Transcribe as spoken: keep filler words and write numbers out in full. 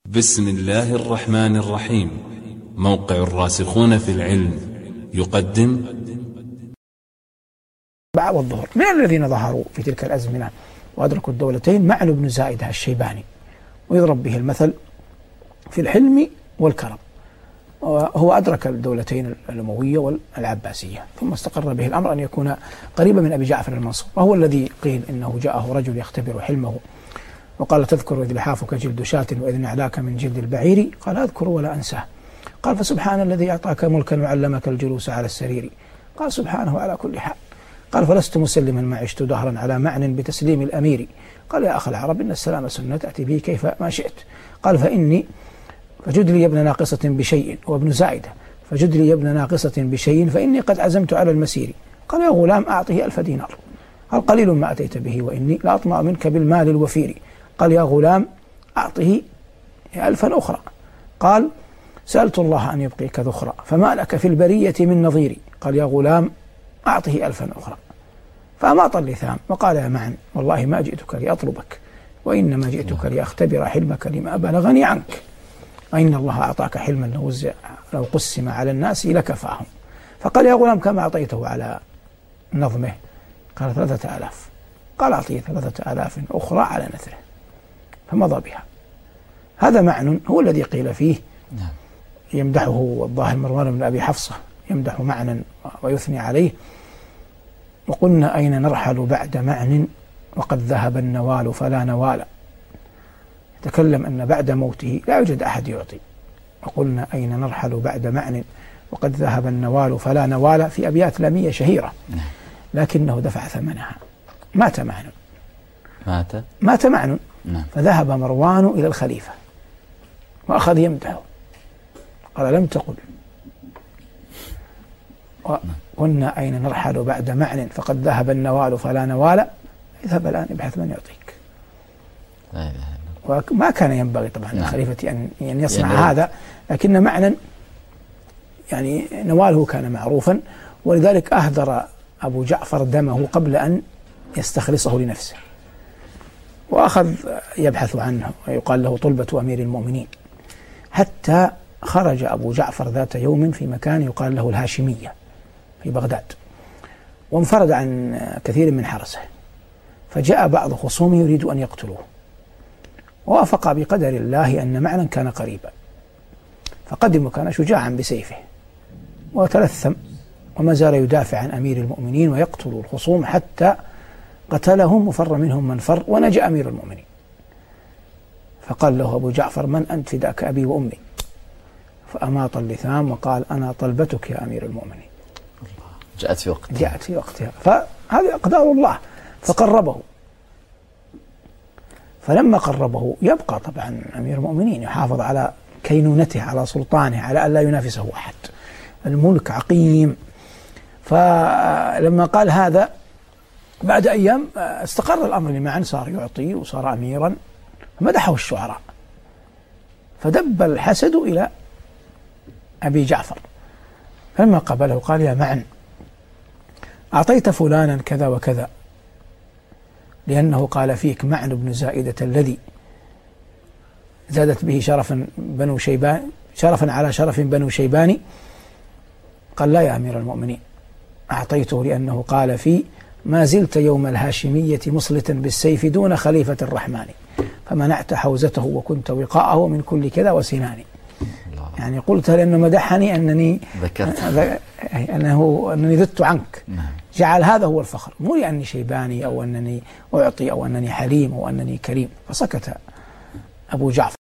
بسم الله الرحمن الرحيم. موقع الراسخون في العلم يقدم بعد الظهر. من الذين ظهروا في تلك الأزمنة وأدركوا الدولتين؟ معن بن زائدة الشيباني، ويضرب به المثل في الحلم والكرم. هو أدرك الدولتين الأموية والعباسية، ثم استقر به الأمر أن يكون قريبا من أبي جعفر المنصور، وهو الذي قيل إنه جاءه رجل يختبر حلمه وقال: تذكر إذ لحافك جلد شاة وإذ نعلاك من جلد البعير؟ قال: أذكر ولا أنساه. قال: فسبحان الذي أعطاك ملكا وعلمك الجلوس على السرير؟ قال: سبحانه على كل حال. قال: فلست مسلما ما عشت دهرا على معن بتسليم الأمير. قال: يا أخ العرب، إن السلام سنة تأتي به كيف ما شئت. قال: فإني فجد لي يا ابن ناقصة بشيء، وابن زائدة فجد لي يا ابن ناقصة بشيء فإني قد عزمت على المسير. قال: يا غلام، أعطه ألف دينار. قال: قليل ما أتيت به وإني لا أطمع منك بالمال الوفير. قال: يا غلام، أعطه ألفا أخرى. قال: سألت الله أن يبقيك ذخرا فما لك في البرية من نظيري. قال: يا غلام، أعطه ألفا أخرى. فأماط اللثام وقال: يا معن، والله ما جئتك لأطلبك، وإنما جئتك لأختبر حلمك لما بلغني عنك، وإن الله أعطاك حلما لو, لو قسم على الناس لكفاهم. فقال: يا غلام، كما أعطيته على نظمه؟ قال: ثلاثة آلاف. قال: أعطيه ثلاثة آلاف أخرى على نثره. فمضى بها. هذا معن هو الذي قيل فيه يمدحه الظاهر مروان بن أبي حفصة، يمدح معنا ويثني عليه: وقلنا أين نرحل بعد معن وقد ذهب النوال فلا نوال. يتكلم أن بعد موته لا يوجد أحد يعطي. وقلنا أين نرحل بعد معن وقد ذهب النوال فلا نوال، في أبيات لامية شهيرة، لكنه دفع ثمنها. مات معن مات مات معن نعم. فذهب مروان إلى الخليفة وأخذ يمدحه. قال: لم تقل وقلنا أين نرحل بعد معن فقد ذهب النوال فلا نوال؟ اذهب الآن ابحث من يعطيك. لا إله إلا الله. وما كان ينبغي طبعا نعم. للخليفة أن يصنع يعني هذا، لكن معنا يعني نواله كان معروفا، ولذلك أهدر أبو جعفر دمه قبل أن يستخلصه لنفسه، وأخذ يبحث عنه ويقال له طلبة أمير المؤمنين، حتى خرج أبو جعفر ذات يوم في مكان يقال له الهاشمية في بغداد، وانفرد عن كثير من حرسه، فجاء بعض خصومه يريد أن يقتلوه، ووافق بقدر الله أن معنا كان قريبا، فقدم وكان شجاعا بسيفه وتلثم، وما زال يدافع عن أمير المؤمنين ويقتل الخصوم حتى قتلهم وفر منهم من فر ونجا أمير المؤمنين. فقال له أبو جعفر: من أنت؟ فداك أبي وأمي. فأماط اللثام وقال: أنا طلبتك يا أمير المؤمنين. جاءت في وقتها جاءت في وقتها فهذه أقدار الله. فقربه، فلما قربه يبقى طبعا أمير المؤمنين يحافظ على كينونته، على سلطانه، على أن لا ينافسه أحد، الملك عقيم. فلما قال هذا بعد أيام استقر الأمر لمعن، صار يعطي وصار أميرا، فمدحه الشعراء، فدب الحسد إلى أبي جعفر. فلما قبله قال: يا معن، أعطيت فلانا كذا وكذا لأنه قال فيك معن بن زائدة الذي زادت به شرفا بنو شيبان شرفا على شرف بنو شيباني. قال: لا يا أمير المؤمنين، أعطيته لأنه قال في ما زلت يوم الهاشمية مصلتا بالسيف دون خليفة الرحمن، فمنعت حوزته وكنت وقاءه من كل كذا وسناني. يعني قلت لأنه مدحني أنني ذكرت أنه أنني ذدت عنك. جعل هذا هو الفخر، مو لأني شيباني أو أنني أعطي أو أنني حليم أو أنني كريم. فسكت أبو جعفر.